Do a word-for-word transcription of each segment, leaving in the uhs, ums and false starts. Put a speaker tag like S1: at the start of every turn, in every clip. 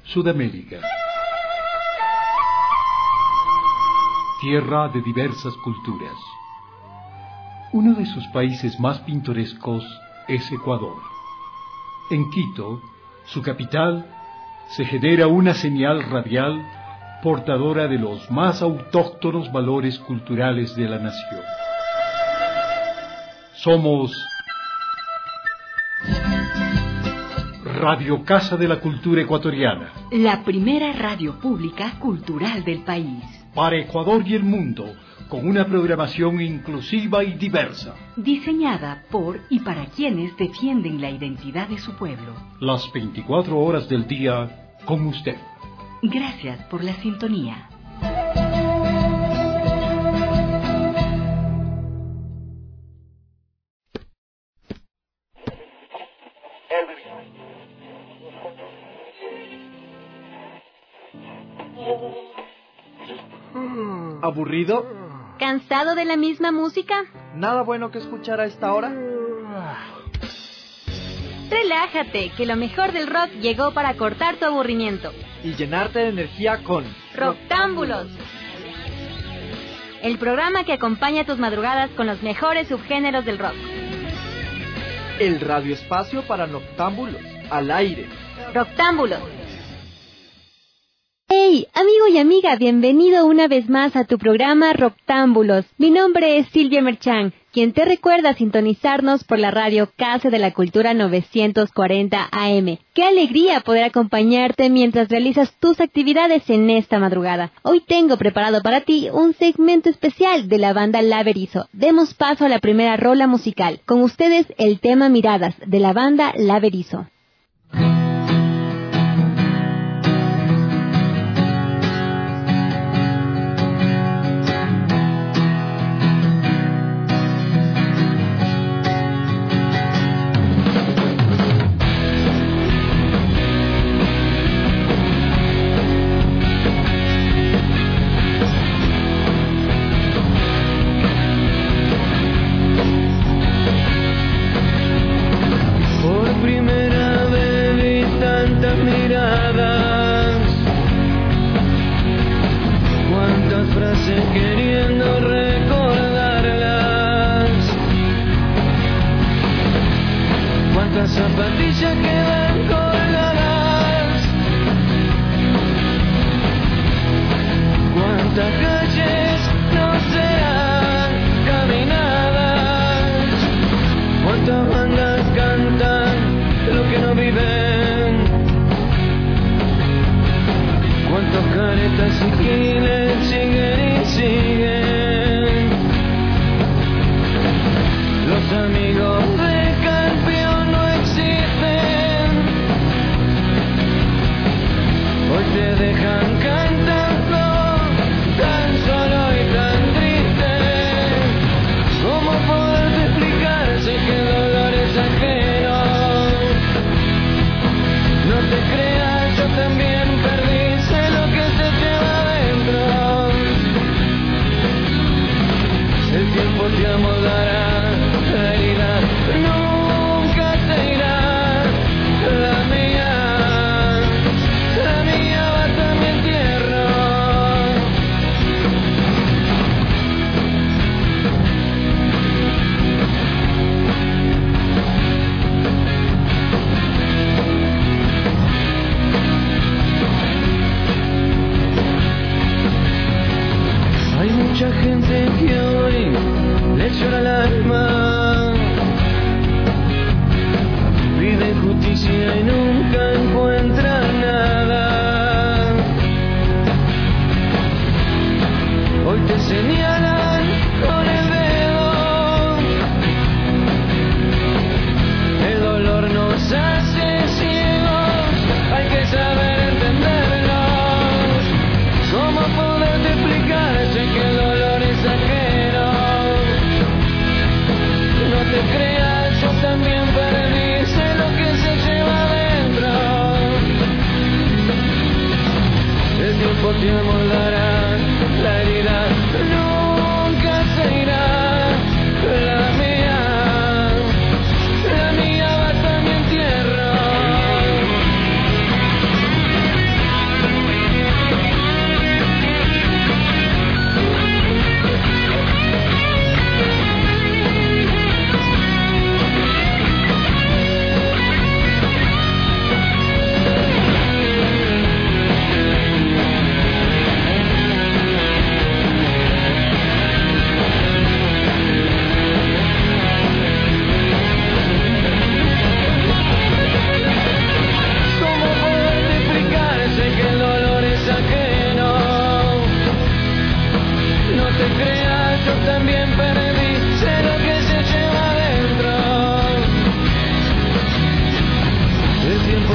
S1: Sudamérica. Tierra de diversas culturas. Uno de sus países más pintorescos es Ecuador. En Quito, su capital, se genera una señal radial portadora de los más autóctonos valores culturales de la nación. Somos Radio Casa de la Cultura Ecuatoriana,
S2: la primera radio pública cultural del país.
S1: Para Ecuador y el mundo, con una programación inclusiva y diversa.
S2: Diseñada por y para quienes defienden la identidad de su pueblo.
S1: Las veinticuatro horas del día con usted.
S2: Gracias por la sintonía.
S3: ¿Aburrido?
S4: ¿Cansado de la misma música?
S3: ¿Nada bueno que escuchar a esta hora?
S4: Relájate, que lo mejor del rock llegó para cortar tu aburrimiento.
S3: Y llenarte de energía con
S4: Rocktámbulos. El programa que acompaña tus madrugadas con los mejores subgéneros del rock.
S3: El radioespacio para noctámbulos, al aire.
S4: Rocktámbulos. Hey, amigo y amiga, bienvenido una vez más a tu programa Rocktámbulos. Mi nombre es Silvia Merchán, quien te recuerda sintonizarnos por la radio Casa de la Cultura novecientos cuarenta A M. ¡Qué alegría poder acompañarte mientras realizas tus actividades en esta madrugada! Hoy tengo preparado para ti un segmento especial de la banda La Berizo. Demos paso a la primera rola musical. Con ustedes el tema Miradas de la banda La Berizo.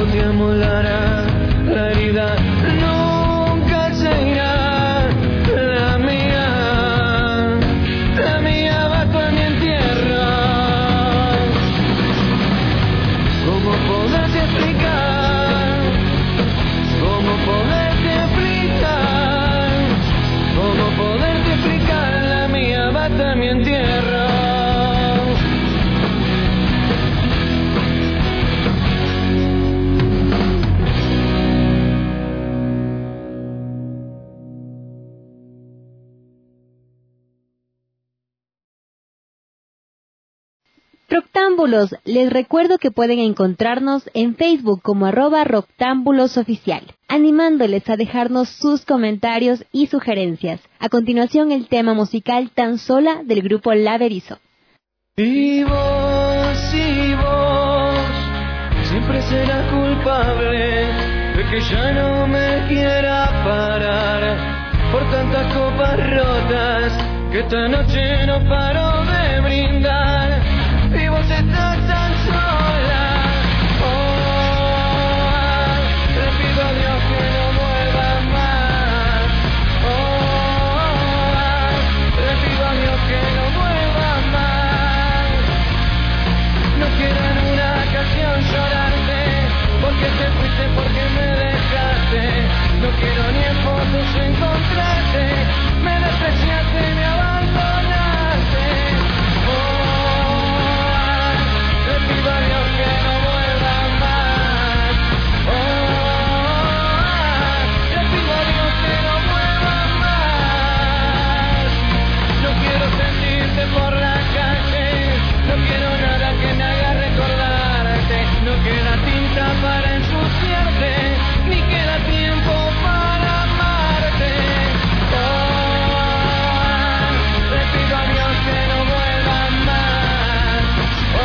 S5: te amolará, la herida nunca se irá. La mía, la mía va con mi entierro. ¿Cómo poderte explicar? ¿Cómo poderte explicar? ¿Cómo poderte explicar? La mía va con mi entierro.
S4: Roctámbulos, les recuerdo que pueden encontrarnos en Facebook como arroba Roctámbulos Oficial, animándoles a dejarnos sus comentarios y sugerencias. A continuación, el tema musical Tan Sola del grupo La Berizo.
S5: Y vos, y vos, siempre serás culpable de que ya no me quiera parar por tantas copas rotas que esta noche no paro de brindar. Y vos estás tan sola. Oh, le pido a Dios que no vuelva más. Oh, le pido a Dios que no vuelva más. No quiero en una canción llorarte porque te fuiste, porque me dejaste. No quiero ni en fotos encontrarte. Me despreciaste, me abandonaste. Le pido a Dios que no vuelva más. Oh, le pido a Dios que no vuelva más. No quiero sentirte por la calle. No quiero nada que me haga recordarte. No queda tinta para ensuciarte, ni queda tiempo para amarte. Oh, le pido a Dios que no vuelva más. Oh,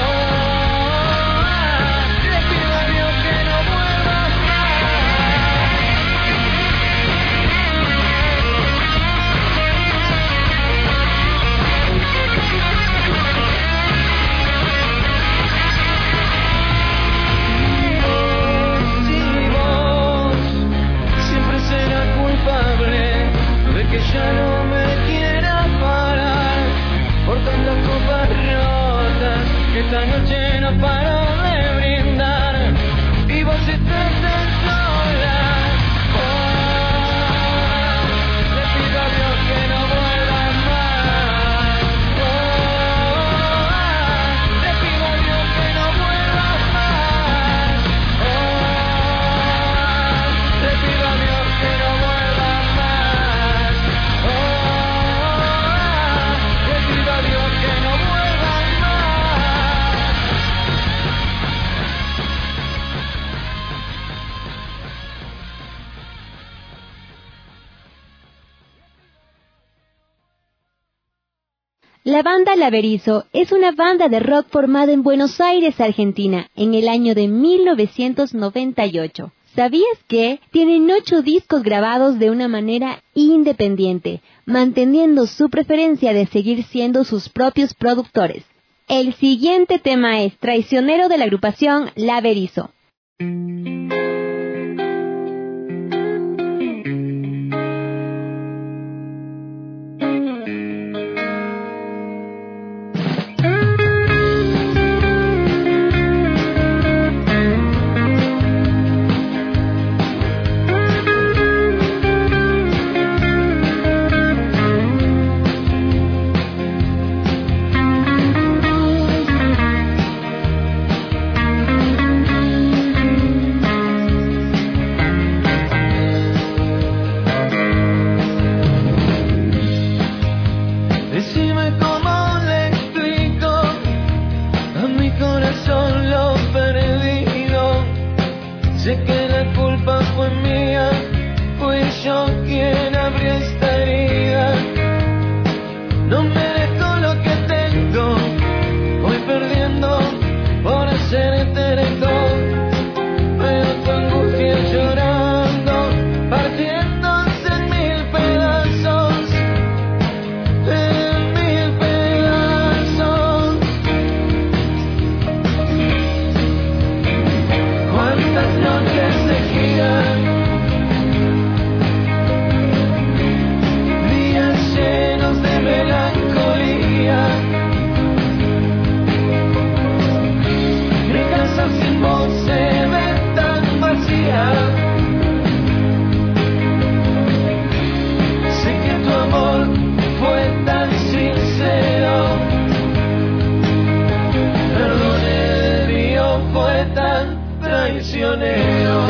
S5: que ya no me quiera parar por tantas copas rotas que esta noche no paro de brindar. Y vos estás tan sola. Oh, le pido a Dios que no vuelva más. Oh, le pido a Dios que no vuelva más. Oh, le pido a Dios que no vuelva más.
S4: La banda La Berizo es una banda de rock formada en Buenos Aires, Argentina, en el año de mil novecientos noventa y ocho. ¿Sabías que tienen ocho discos grabados de una manera independiente, manteniendo su preferencia de seguir siendo sus propios productores? El siguiente tema es Traicionero de la agrupación La Berizo.
S5: traicionero.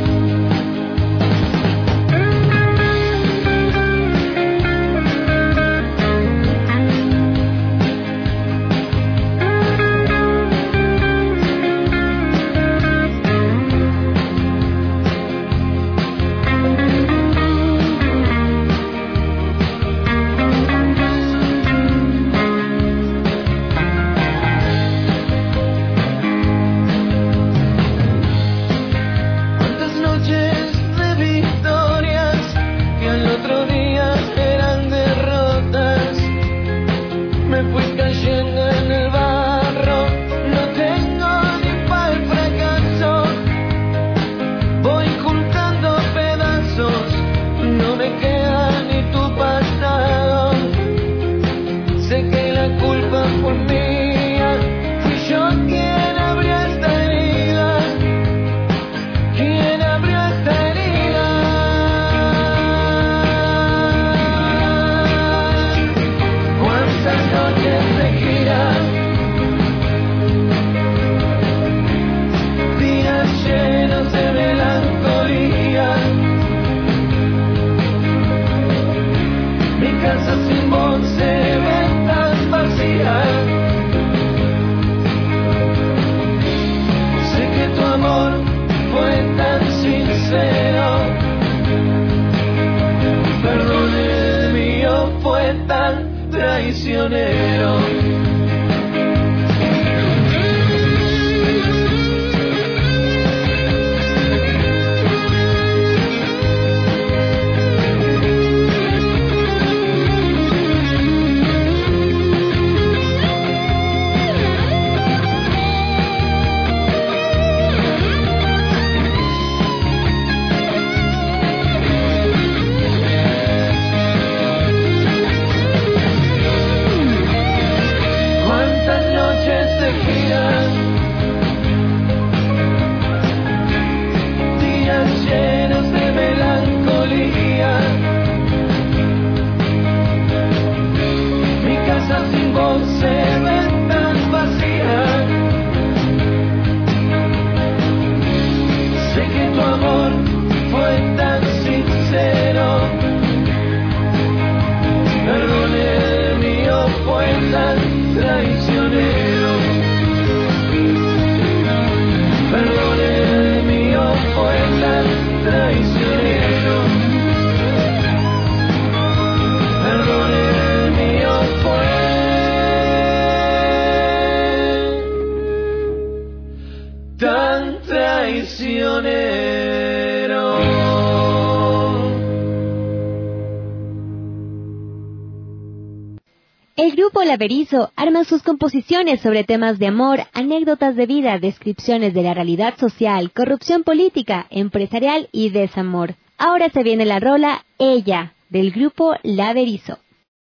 S4: El grupo Laberizo arma sus composiciones sobre temas de amor, anécdotas de vida, descripciones de la realidad social, corrupción política, empresarial y desamor. Ahora se viene la rola Ella, del grupo Laberizo.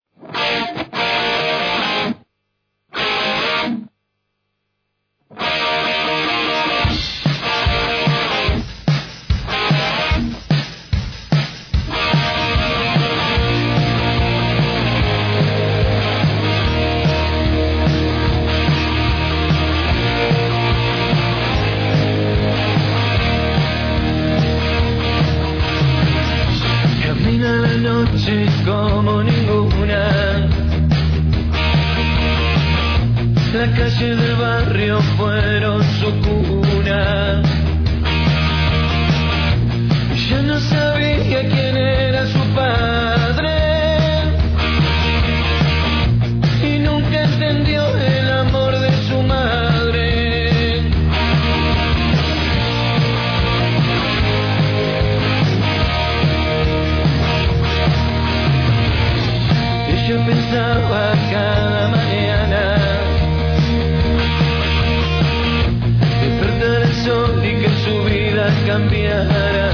S5: La noche como ninguna, la calle del barrio fueron su cuna. Yo no sabía quién era su padre y nunca entendió el amor de su madre. Yo pensaba cada mañana despertar el sol y que su vida cambiara.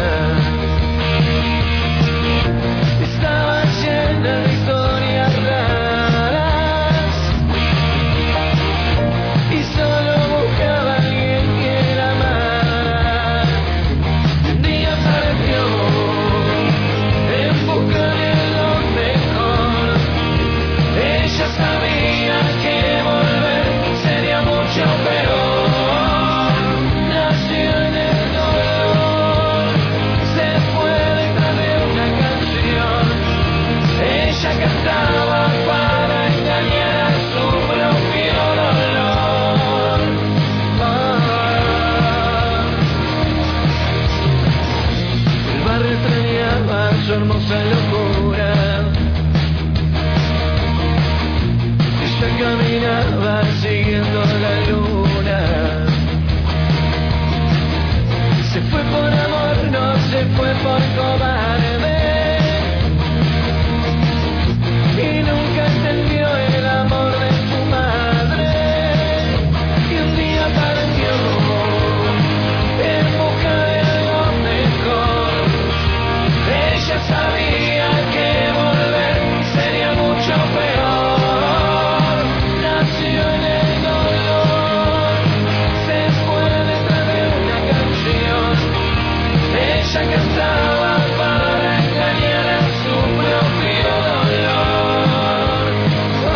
S5: Estaba llena de historias raras y solo buscaba a alguien que la amara. Un día apareció en busca de lo mejor. Ella sabía que volver sería mucho peor. Nació en el su hermosa locura. Ella caminaba siguiendo la luna. Se fue por amor, no se fue por cobarde. Y nunca entendió el amor de su madre. Y un día partió en busca de algo mejor. Ella sabía que volver sería mucho peor. Nació en el dolor, se fue detrás de una canción. Ella cantaba para engañar a su propio dolor. Oh.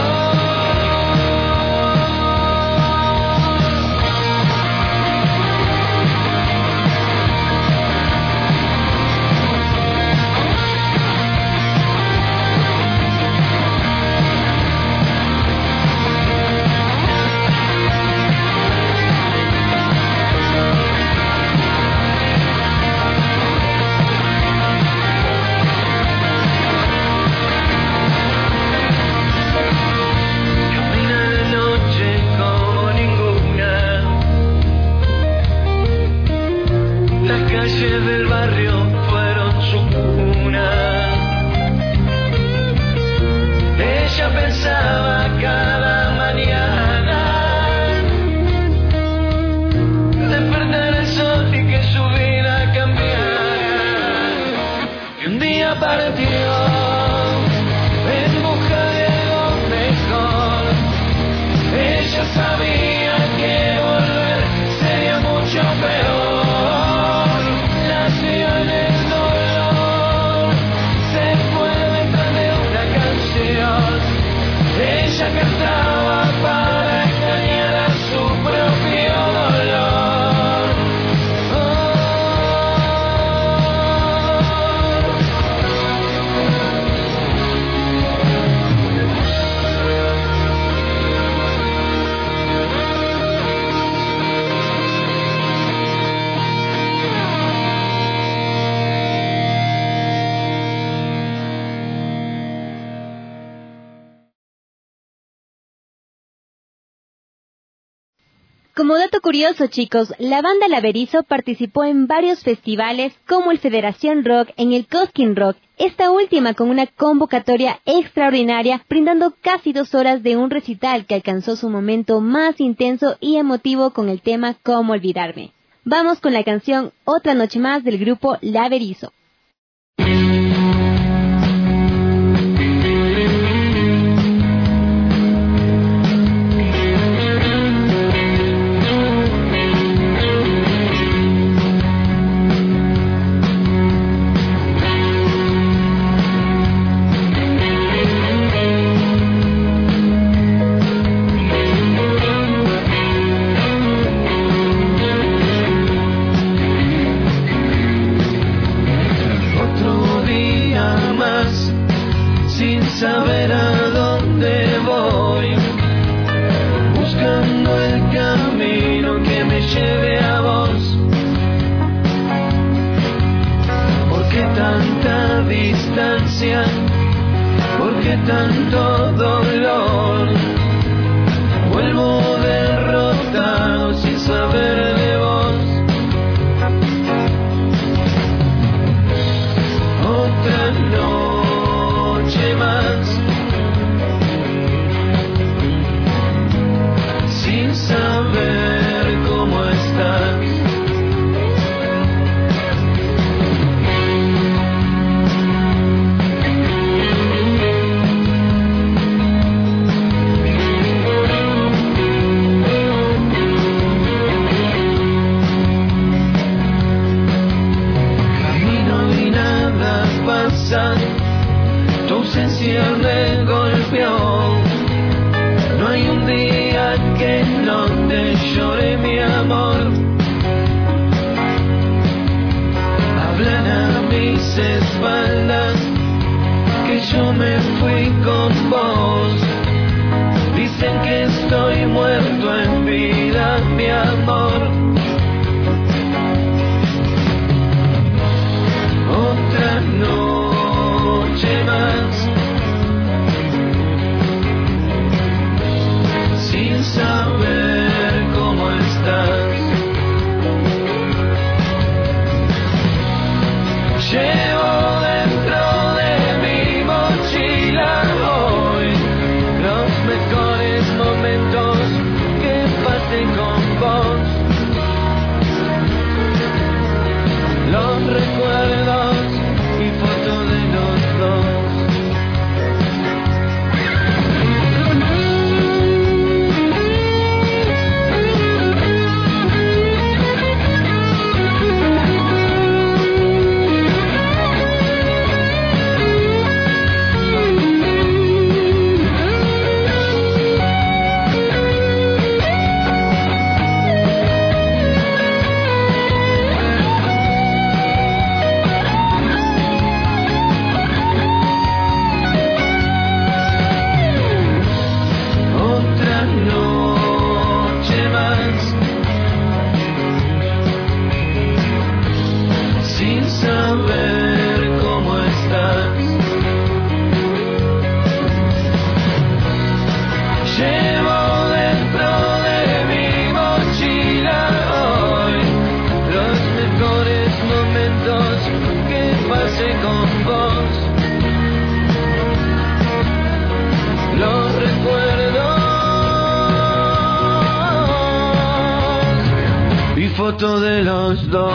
S5: Camina de noche como ninguna. Las calles del barrio fueron su cuna. Ella pensaba cada mañana despertar el sol y que su vida cambiara. Y un día partió en busca de algo mejor. Ella sabía que volver sería mucho peor. Nació en el dolor, se fue detrás de una canción. Ella cantaba para engañar a su propio dolor. Oh.
S4: Como dato curioso, chicos, la banda Laberizo participó en varios festivales como el Federación Rock, en el Cosquín Rock, esta última con una convocatoria extraordinaria, brindando casi dos horas de un recital que alcanzó su momento más intenso y emotivo con el tema Cómo olvidarme. Vamos con la canción Otra noche más del grupo Laberizo.
S5: Saber a dónde voy, buscando el camino que me lleve a vos. ¿Por qué tanta distancia? ¿Por qué tanto dolor? Vuelvo derrotado sin saber de vos. Otra noche más, sin saber cómo estás. Camino y nada pasa, tu ausencia me golpeó. No hay un día que no te llore mi amor. Hablan a mis espaldas que yo me fui con vos. Dicen que estoy muerto en vida, mi amor. Otra noche pasé con vos. Los recuerdos y fotos de los dos.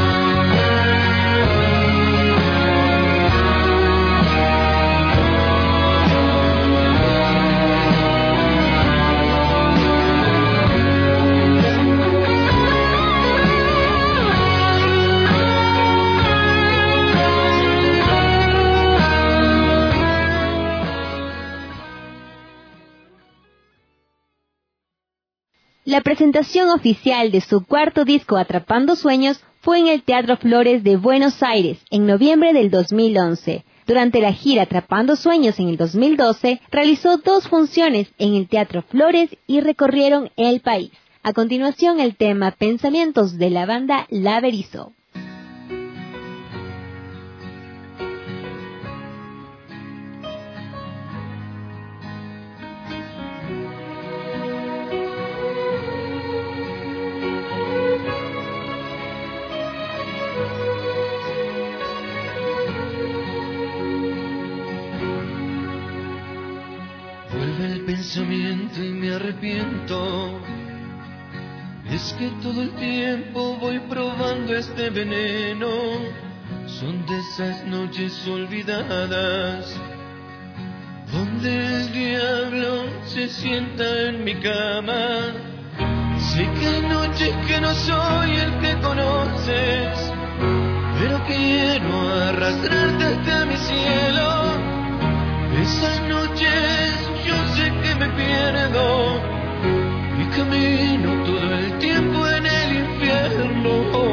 S4: La presentación oficial de su cuarto disco Atrapando Sueños fue en el Teatro Flores de Buenos Aires en noviembre del dos mil once. Durante la gira Atrapando Sueños en el dos mil doce, realizó dos funciones en el Teatro Flores y recorrieron el país. A continuación, el tema Pensamientos de la banda La Berizo.
S5: Pensamiento y me arrepiento. Es que todo el tiempo voy probando este veneno. Son de esas noches olvidadas donde el diablo se sienta en mi cama. Sé que hay noches que no soy el que conoces, pero quiero arrastrarte hasta mi cielo. Esas noches yo sé que me pierdo y camino todo el tiempo en el infierno.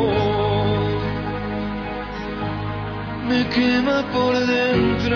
S5: Me quema por dentro.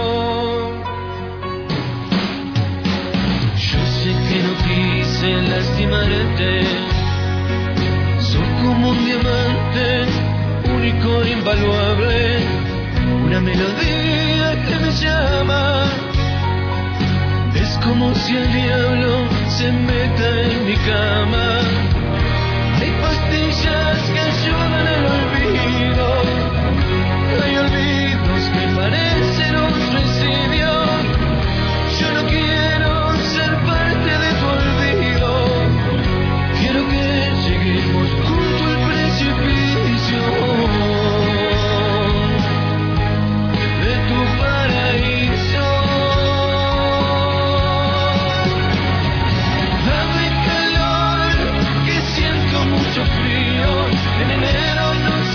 S5: Yo sé que no quise lastimarte. Soy como un diamante, único e invaluable, una melodía que me llama. Es como si el diablo se meta en mi cama. Hay pastillas que ayudan al olvido. Hay olvidos que parecen un suicidio. Yo no quiero ser parte de tu olvido. Quiero que lleguemos junto al precipicio de tu paraíso. Mucho frío, en enero no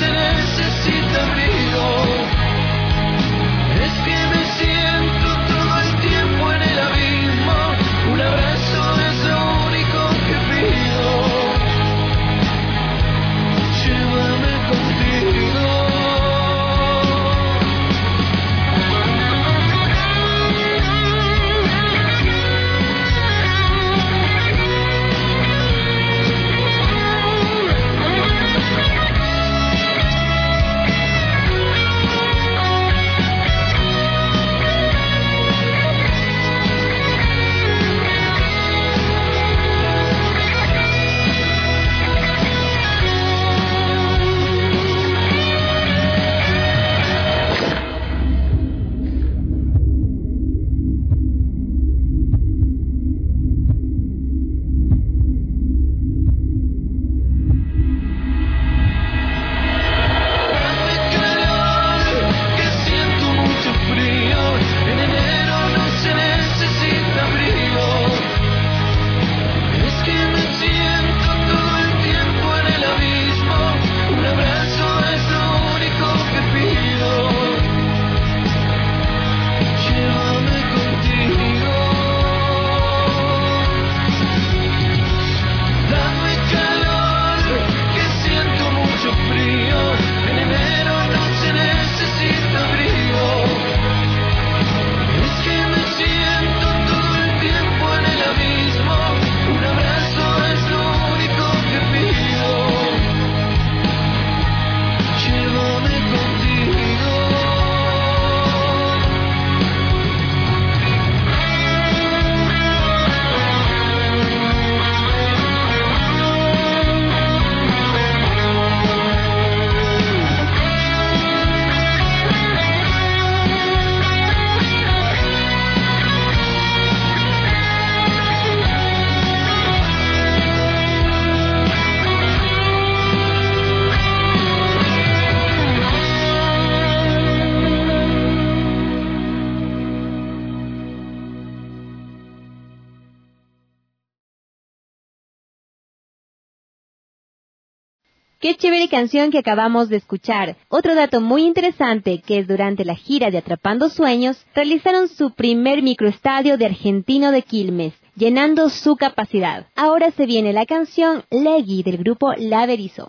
S4: Qué chévere canción que acabamos de escuchar. Otro dato muy interesante que es durante la gira de Atrapando Sueños, realizaron su primer microestadio de Argentino de Quilmes, llenando su capacidad. Ahora se viene la canción Legui del grupo La Berizo.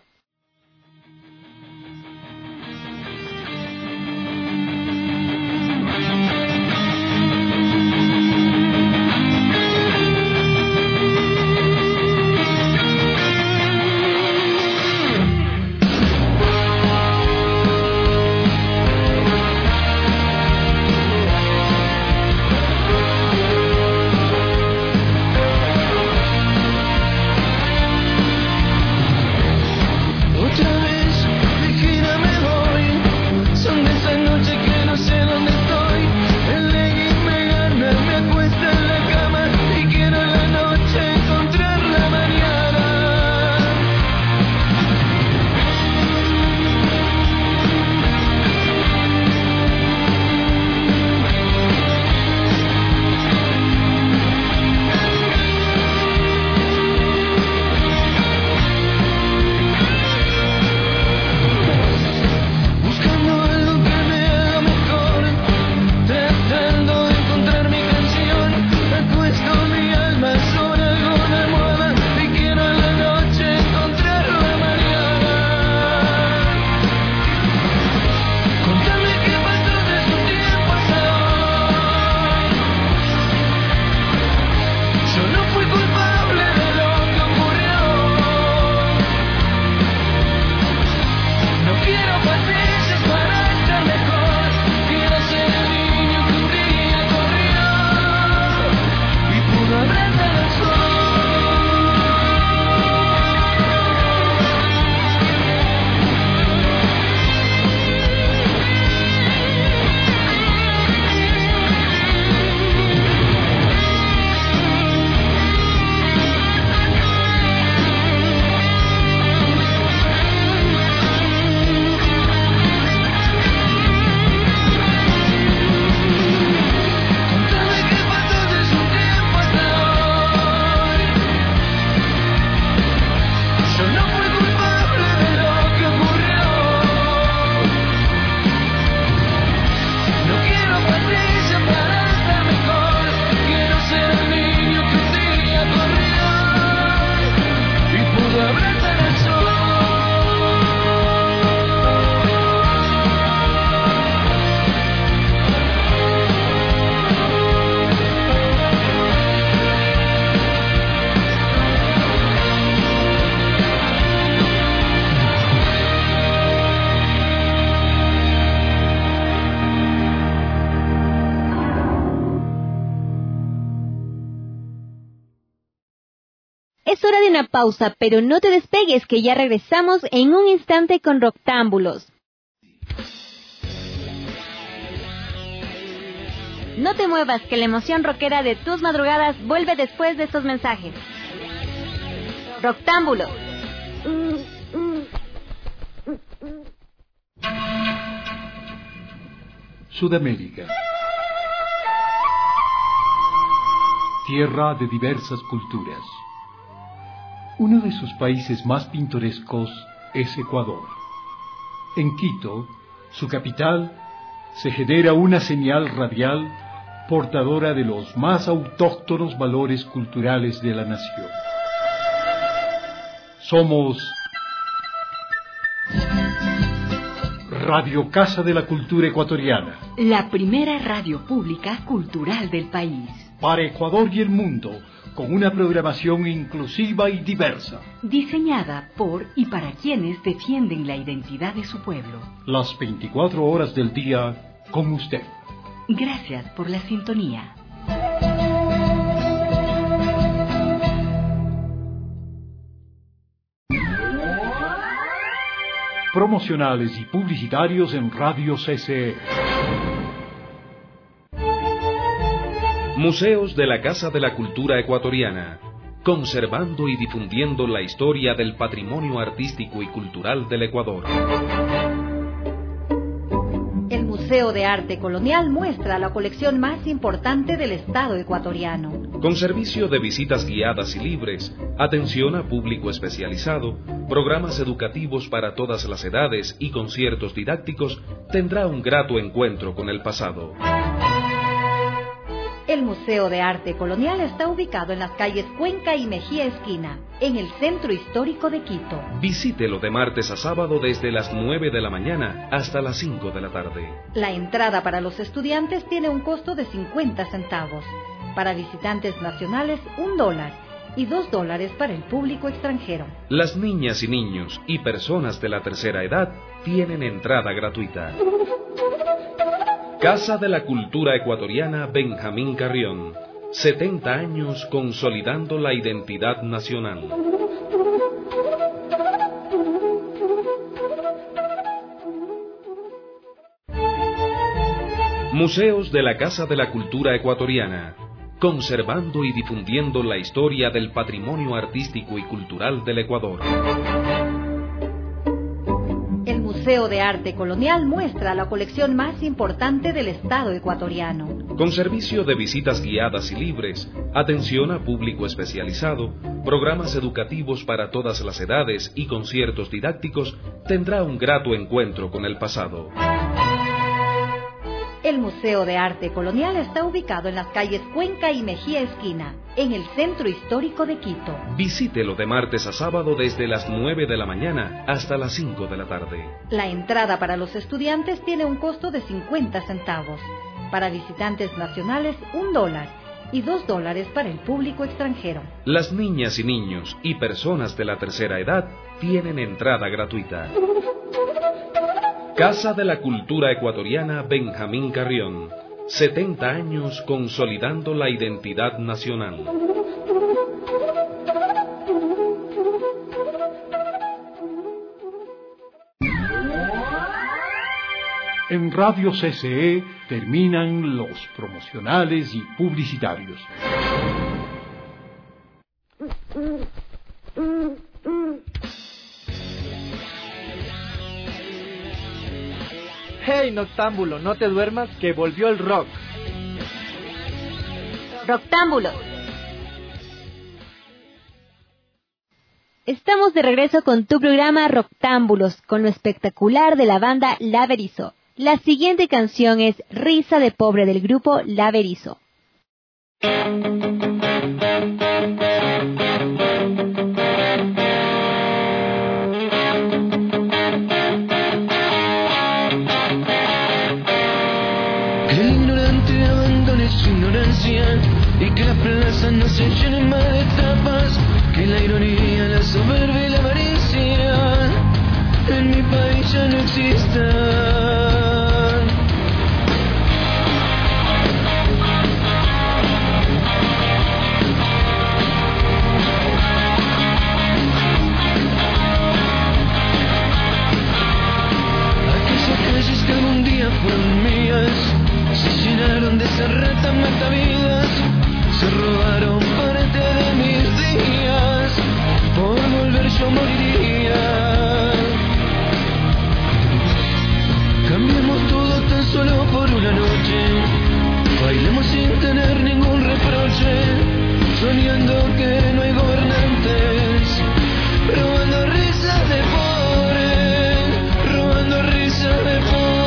S4: Es hora de una pausa, pero no te despegues, que ya regresamos en un instante con Roctámbulos. No te muevas, que la emoción rockera de tus madrugadas vuelve después de estos mensajes. Roctámbulos.
S1: Sudamérica. Tierra de diversas culturas. Uno de sus países más pintorescos es Ecuador. En Quito, su capital, se genera una señal radial portadora de los más autóctonos valores culturales de la nación. Somos Radio Casa de la Cultura Ecuatoriana,
S2: la primera radio pública cultural del país.
S1: Para Ecuador y el mundo, con una programación inclusiva y diversa.
S2: Diseñada por y para quienes defienden la identidad de su pueblo.
S1: Las veinticuatro horas del día con usted.
S2: Gracias por la sintonía.
S1: Promocionales y publicitarios en Radio C C E.
S6: Museos de la Casa de la Cultura Ecuatoriana, conservando y difundiendo la historia del patrimonio artístico y cultural del Ecuador.
S7: El Museo de Arte Colonial muestra la colección más importante del Estado ecuatoriano.
S6: Con servicio de visitas guiadas y libres, atención a público especializado, programas educativos para todas las edades y conciertos didácticos, tendrá un grato encuentro con el pasado.
S7: El Museo de Arte Colonial está ubicado en las calles Cuenca y Mejía Esquina, en el centro histórico de Quito.
S6: Visítelo de martes a sábado desde las nueve de la mañana hasta las cinco de la tarde.
S7: La entrada para los estudiantes tiene un costo de cincuenta centavos. Para visitantes nacionales, un dólar. Y dos dólares para el público extranjero.
S6: Las niñas y niños y personas de la tercera edad tienen entrada gratuita. Casa de la Cultura Ecuatoriana Benjamín Carrión. setenta años consolidando la identidad nacional. Museos de la Casa de la Cultura Ecuatoriana. Conservando y difundiendo la historia del patrimonio artístico y cultural del Ecuador.
S7: El Museo de Arte Colonial muestra la colección más importante del Estado ecuatoriano.
S6: Con servicio de visitas guiadas y libres, atención a público especializado, programas educativos para todas las edades y conciertos didácticos, tendrá un grato encuentro con el pasado.
S7: El Museo de Arte Colonial está ubicado en las calles Cuenca y Mejía Esquina, en el centro histórico de Quito.
S6: Visítelo de martes a sábado desde las nueve de la mañana hasta las cinco de la tarde.
S7: La entrada para los estudiantes tiene un costo de cincuenta centavos. Para visitantes nacionales, un dólar. Y dos dólares para el público extranjero.
S6: Las niñas y niños y personas de la tercera edad tienen entrada gratuita. Casa de la Cultura Ecuatoriana Benjamín Carrión. setenta años consolidando la identidad nacional.
S1: En Radio C C E terminan los promocionales y publicitarios.
S3: Hey Noctámbulo, no te duermas que volvió el rock.
S4: Roctámbulos. Estamos de regreso con tu programa Roctámbulos, con lo espectacular de la banda La Berizo. La siguiente canción es Risa de Pobre del grupo La Berizo.
S5: Y que la plaza no se llene más de tapas, que la ironía, la soberbia y la avaricia en mi país ya no existan. Aquellas calles que algún día fueron mías se llenaron de esa rata matavidas, se robaron parte de mis días, por volver yo moriría. Cambiemos todo tan solo por una noche, bailemos sin tener ningún reproche, soñando que no hay gobernantes, robando risas de pobres, robando risas de pobres.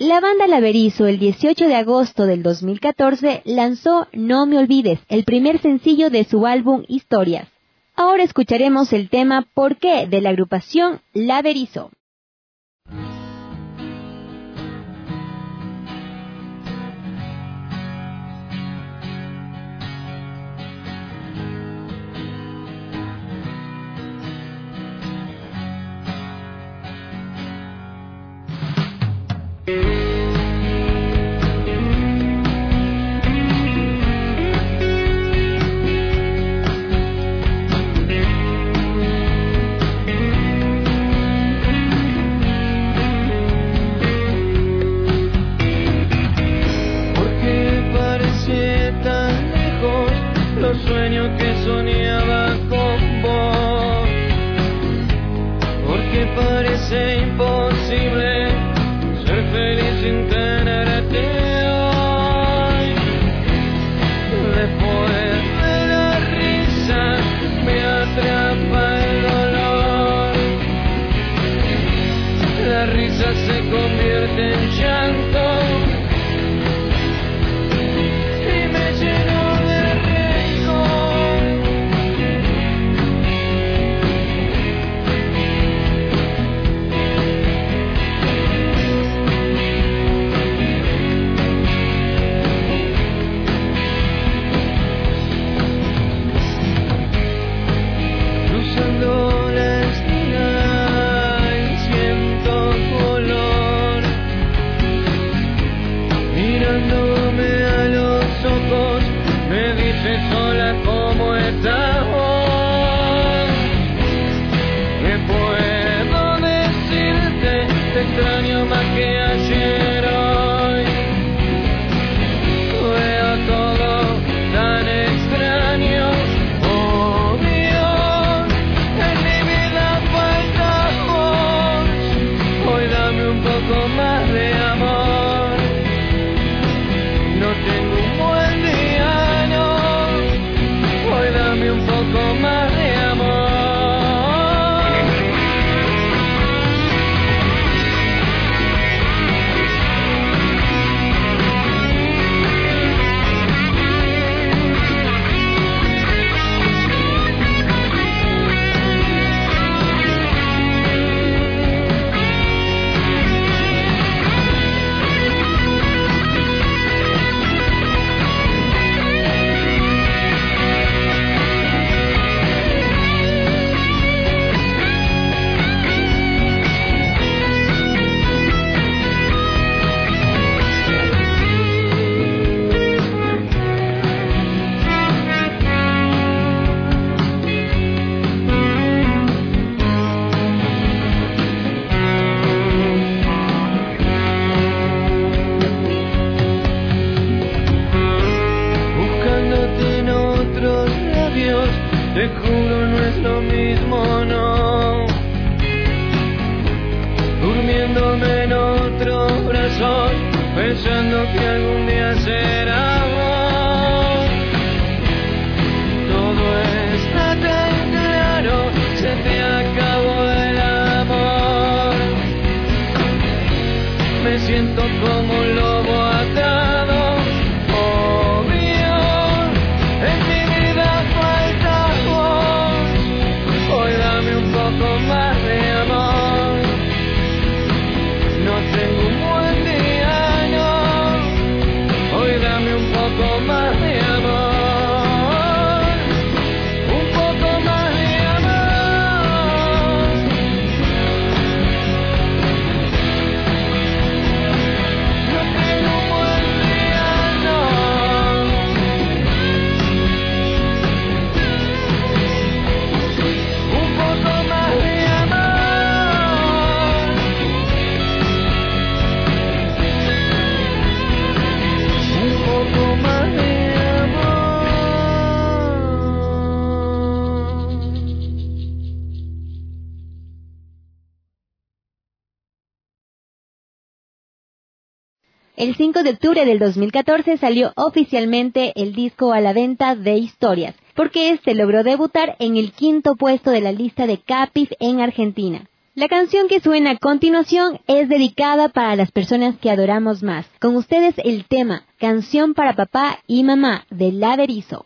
S4: La banda Laberizo el dieciocho de agosto del dos mil catorce lanzó No me olvides, el primer sencillo de su álbum Historias. Ahora escucharemos el tema ¿Por qué? De la agrupación Laberizo. El cinco de octubre del dos mil catorce salió oficialmente el disco a la venta de Historias, porque este logró debutar en el quinto puesto de la lista de Capif en Argentina. La canción que suena a continuación es dedicada para las personas que adoramos más. Con ustedes el tema Canción para Papá y Mamá de La Berizo.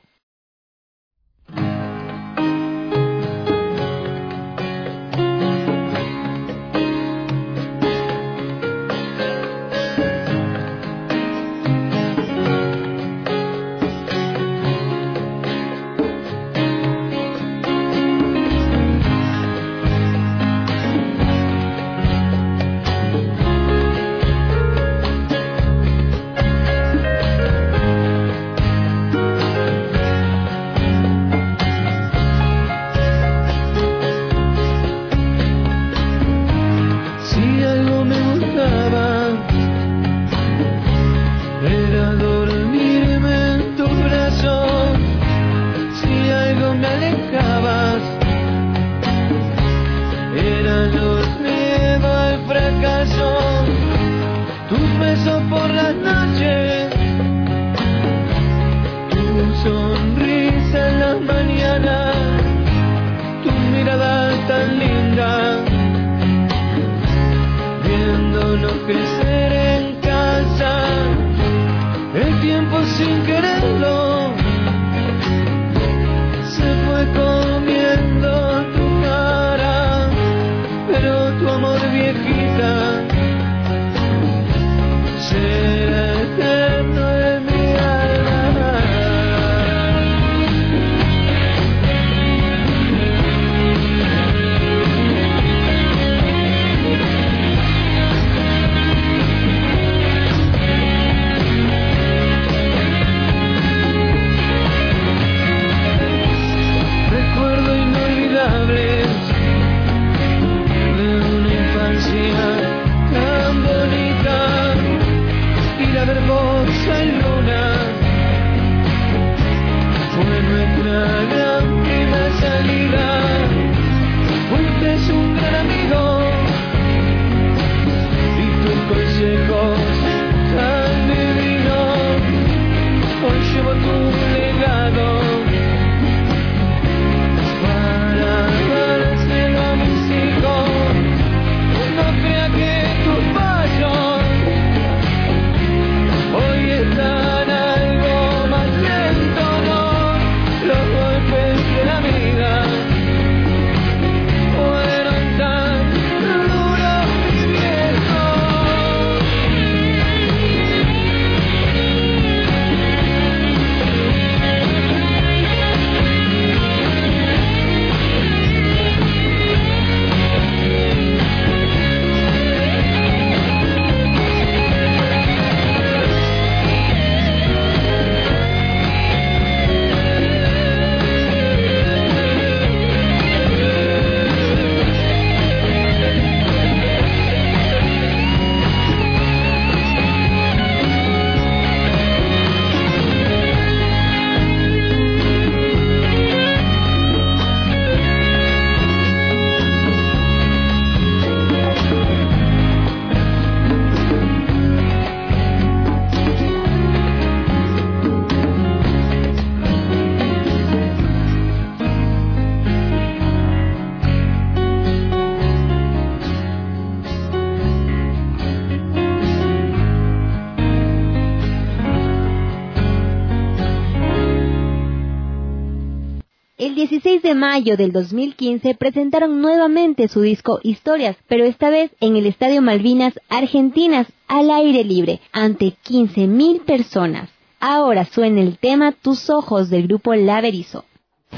S4: El dieciséis de mayo del dos mil quince presentaron nuevamente su disco Historias, pero esta vez en el Estadio Malvinas Argentinas, al aire libre, ante quince mil personas. Ahora suena el tema Tus Ojos del grupo La Berizo.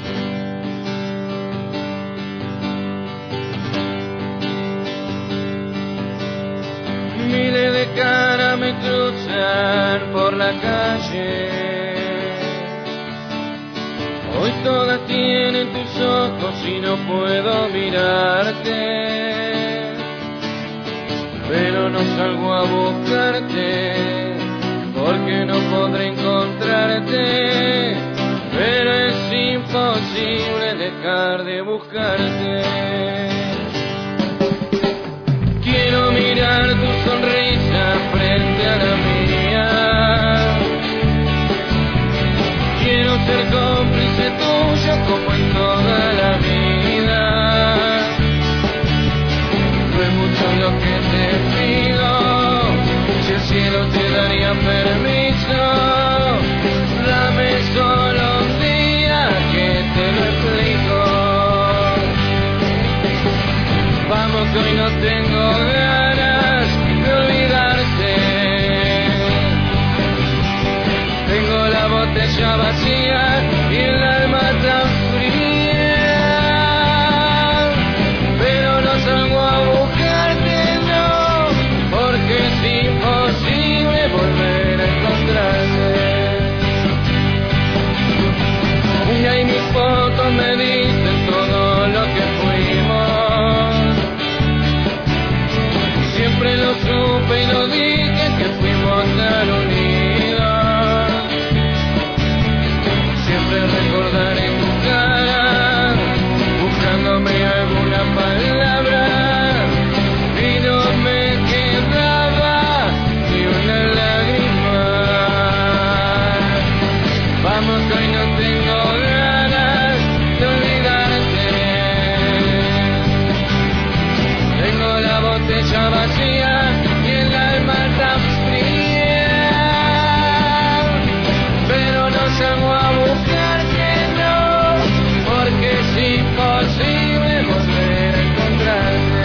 S5: Miles de caras me cruzan por la calle. Hoy todas tienen tus ojos y no puedo mirarte, pero no salgo a buscarte porque no podré encontrarte, pero es imposible dejar de buscarte. Quiero mirar tu sonrisa frente a la mía, quiero ser cómplice tuyo como en toda la vida. Vamos que hoy no tengo ganas de olvidarte. Tengo la botella vacía y el alma tan fría, pero no salgo a buscarte, no, porque es imposible volver a encontrarte. Y ahí mis fotos me dicen todo lo que fuimos. Siempre lo supe y lo dije que fuimos tan unidos. Siempre recordaré tu cara, buscándome alguna palabra, y no me quedaba ni una lágrima. Vamos que hoy no tengo ganas de olvidarte. Tengo la botella vacía y el alma tan fría, pero no salgo a buscarte, no, porque es imposible volver a encontrarte.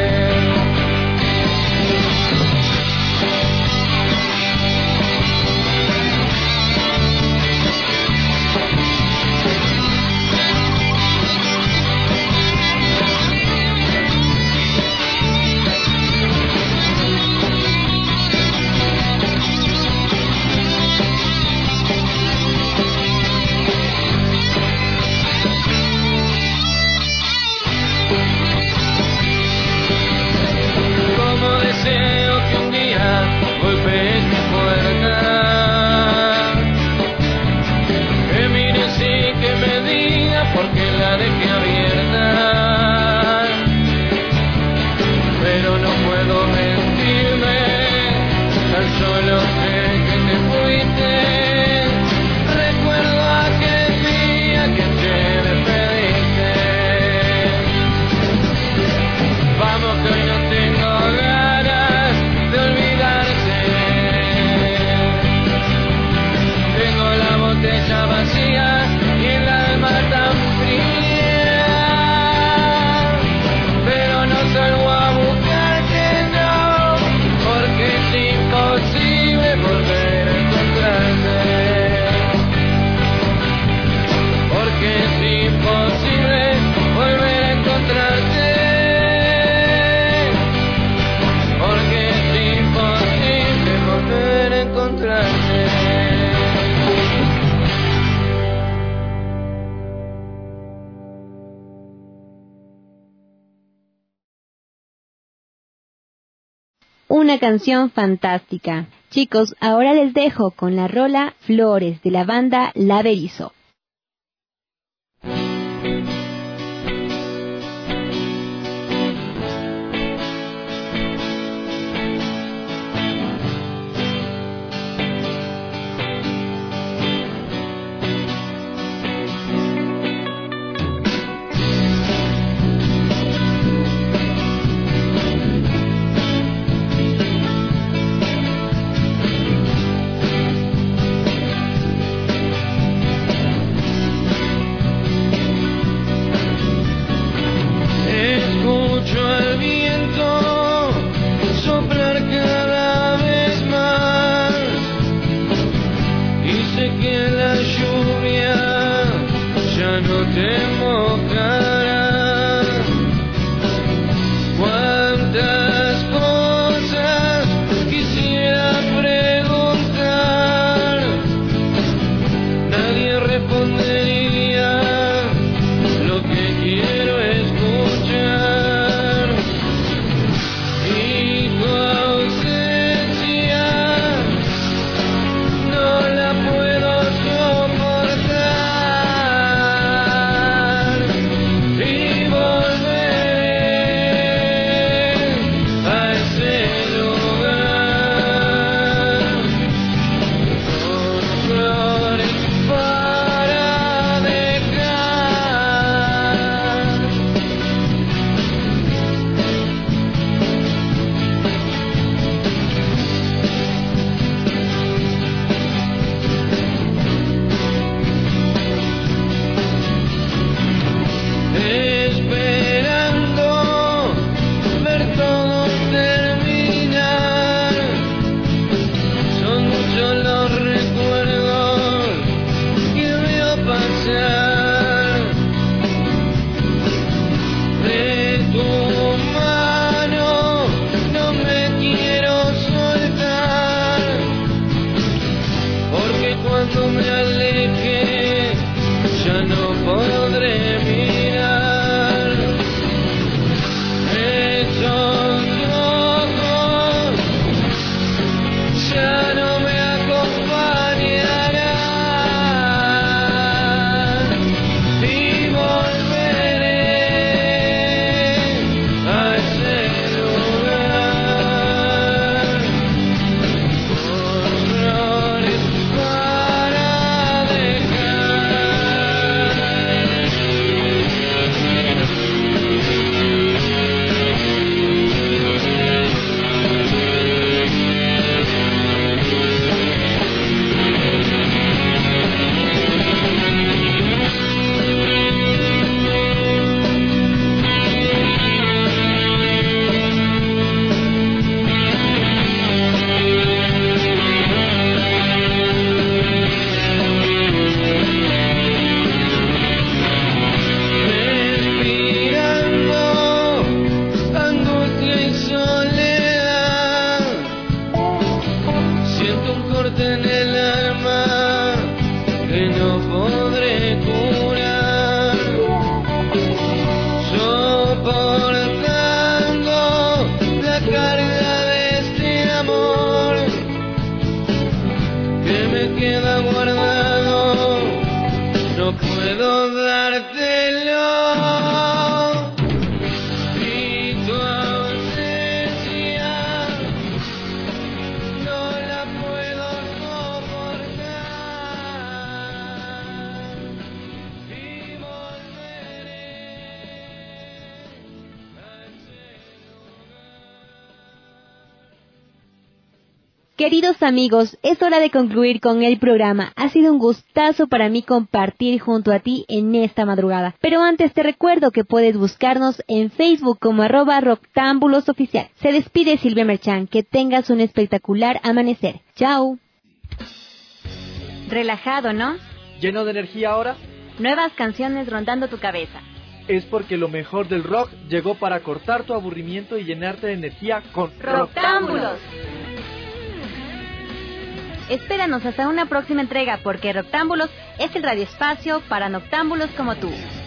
S5: Como deseo que un día golpees mi puerta, que mires y que me digas por qué la dejé abierta, pero no puedo mentirme, tan solo sé que te fuiste. Recuerdo aquel día que te despediste. Vamos que hoy no tengo ganas de olvidarte. Tengo la botella vacía y el alma tan fría, pero no salgo a buscarte, no, porque es imposible volver a encontrarte. Porque es imposible volver a encontrarte. Porque es imposible volver a encontrarte.
S4: Una canción fantástica. Chicos, ahora les dejo con la rola Flores de la banda La Berizo. Queridos amigos, es hora de concluir con el programa. Ha sido un gustazo para mí compartir junto a ti en esta madrugada. Pero antes te recuerdo que puedes buscarnos en Facebook como arroba Rocktámbulos Oficial. Se despide Silvia Merchán. Que tengas un espectacular amanecer. Chao. Relajado, ¿no?
S3: ¿Lleno de energía ahora?
S4: Nuevas canciones rondando tu cabeza.
S3: Es porque lo mejor del rock llegó para cortar tu aburrimiento y llenarte de energía con
S4: Rocktámbulos. Espéranos hasta una próxima entrega porque Rocktámbulos es el radioespacio para noctámbulos como tú.